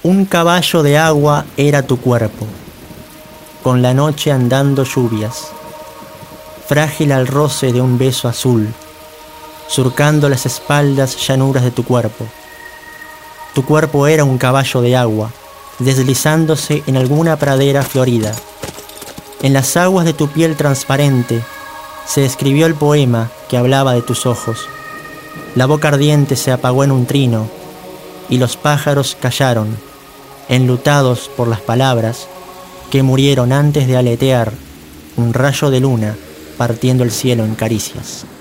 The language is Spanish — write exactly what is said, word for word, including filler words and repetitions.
Un caballo de agua era tu cuerpo, con la noche andando lluvias, frágil al roce de un beso azul, surcando las espaldas llanuras de tu cuerpo. Tu cuerpo era un caballo de agua, deslizándose en alguna pradera florida. En las aguas de tu piel transparente se escribió el poema que hablaba de tus ojos. La boca ardiente se apagó en un trino, y los pájaros callaron, enlutados por las palabras que murieron antes de aletear un rayo de luna partiendo el cielo en caricias.